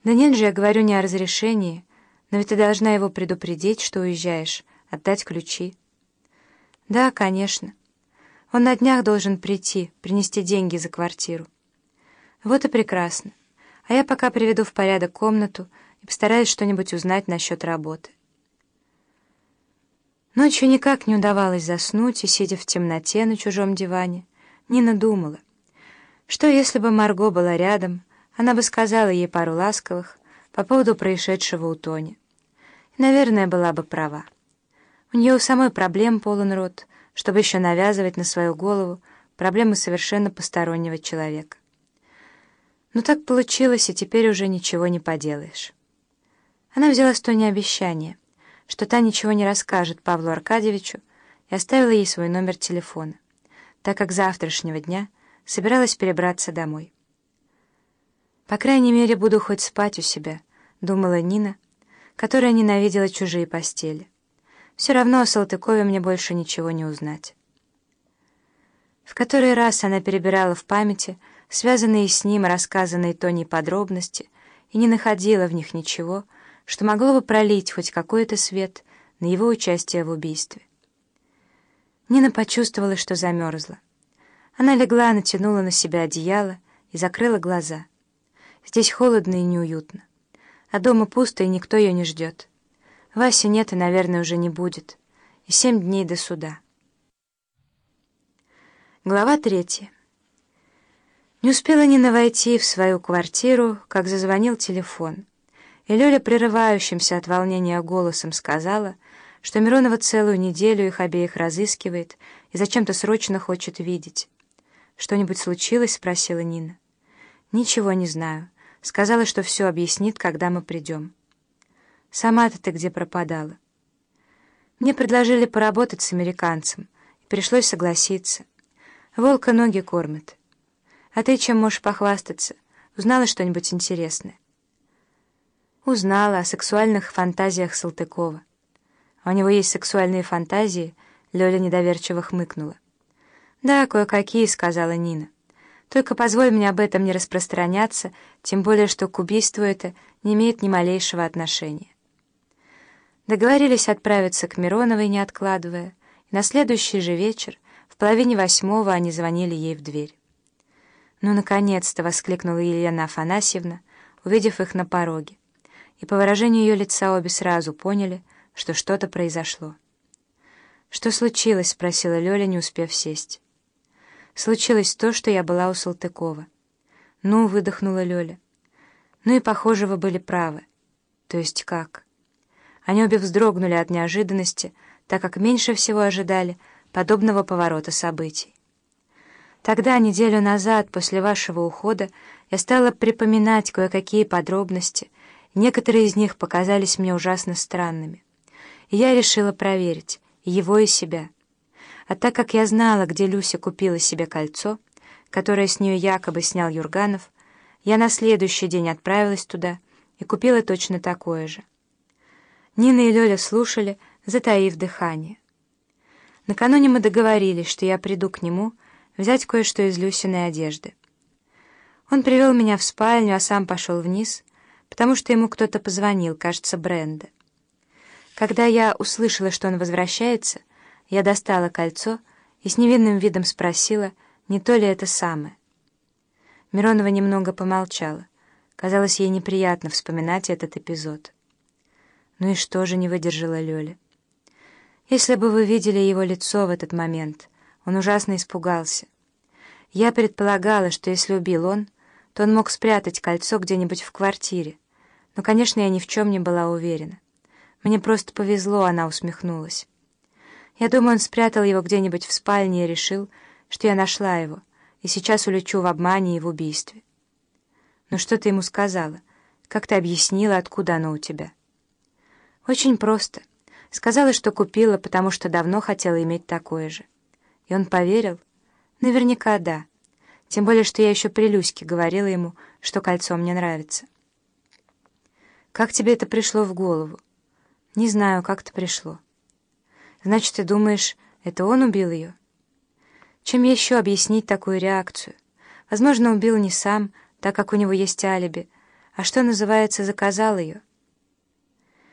Да нет же, я говорю не о разрешении, но ведь ты должна его предупредить, что уезжаешь, отдать ключи. Да, конечно. Он на днях должен прийти, принести деньги за квартиру. Вот и прекрасно. А я пока приведу в порядок комнату и постараюсь что-нибудь узнать насчет работы. Ночью никак не удавалось заснуть, и, сидя в темноте на чужом диване, Нина думала, что если бы Марго была рядом, она бы сказала ей пару ласковых по поводу происшедшего у Тони. И, наверное, была бы права. У нее у самой проблем полон рот, чтобы еще навязывать на свою голову проблемы совершенно постороннего человека. Но так получилось, и теперь уже ничего не поделаешь. Она взяла с Тони обещание, что та ничего не расскажет Павлу Аркадьевичу, и оставила ей свой номер телефона, так как с завтрашнего дня собиралась перебраться домой. «По крайней мере, буду хоть спать у себя», — думала Нина, которая ненавидела чужие постели. «Все равно о Салтыкове мне больше ничего не узнать». В который раз она перебирала в памяти связанные с ним рассказанные Тоней подробности и не находила в них ничего, что могло бы пролить хоть какой-то свет на его участие в убийстве. Нина почувствовала, что замерзла. Она легла, натянула на себя одеяло и закрыла глаза. Здесь холодно и неуютно. А дома пусто, и никто ее не ждет. Васи нет и, наверное, уже не будет. И 7 дней до суда. Глава 3. Не успела Нина войти в свою квартиру, как зазвонил телефон. И Лёля, прерывающимся от волнения голосом, сказала, что Миронова целую неделю их обеих разыскивает и зачем-то срочно хочет видеть. «Что-нибудь случилось?» — спросила Нина. «Ничего не знаю. Сказала, что все объяснит, когда мы придем». «Сама-то ты где пропадала?» «Мне предложили поработать с американцем, и пришлось согласиться. Волка ноги кормит. А ты чем можешь похвастаться? Узнала что-нибудь интересное?» «Узнала о сексуальных фантазиях Салтыкова». «А у него есть сексуальные фантазии?» — Лёля недоверчиво хмыкнула. «Да, кое-какие», — сказала Нина. «Только позволь мне об этом не распространяться, тем более, что к убийству это не имеет ни малейшего отношения». Договорились отправиться к Мироновой, не откладывая, и на следующий же вечер, в 7:30 они звонили ей в дверь. «Ну, наконец-то!» — воскликнула Елена Афанасьевна, увидев их на пороге. И по выражению ее лица обе сразу поняли, что что-то произошло. «Что случилось?» — спросила Лёля, не успев сесть. «Случилось то, что я была у Салтыкова». «Ну», — выдохнула Лёля. «Ну и, похоже, вы были правы». «То есть как?» Они обе вздрогнули от неожиданности, так как меньше всего ожидали подобного поворота событий. «Тогда, неделю назад, после вашего ухода, я стала припоминать кое-какие подробности, и некоторые из них показались мне ужасно странными. И я решила проверить и его, и себя. А так как я знала, где Люся купила себе кольцо, которое с нее якобы снял Юрганов, я на следующий день отправилась туда и купила точно такое же». Нина и Лёля слушали, затаив дыхание. Накануне мы договорились, что я приду к нему взять кое-что из Люсиной одежды. Он привел меня в спальню, а сам пошел вниз, потому что ему кто-то позвонил, кажется, Бренда. Когда я услышала, что он возвращается, я достала кольцо и с невинным видом спросила, не то ли это самое. Миронова немного помолчала. Казалось, ей неприятно вспоминать этот эпизод. «Ну и что же?» — не выдержала Лёля. «Если бы вы видели его лицо в этот момент, он ужасно испугался. Я предполагала, что если убил он, то он мог спрятать кольцо где-нибудь в квартире. Но, конечно, я ни в чем не была уверена. Мне просто повезло», — она усмехнулась. «Я думаю, он спрятал его где-нибудь в спальне и решил, что я нашла его, и сейчас улечу в обмане и в убийстве». «Ну что ты ему сказала? Как ты объяснила, откуда оно у тебя?» «Очень просто. Сказала, что купила, потому что давно хотела иметь такое же». «И он поверил?» «Наверняка да. Тем более, что я еще при Люське говорила ему, что кольцо мне нравится». «Как тебе это пришло в голову?» «Не знаю, как-то пришло». «Значит, ты думаешь, это он убил ее?» «Чем еще объяснить такую реакцию? Возможно, убил не сам, так как у него есть алиби, а что называется, заказал ее.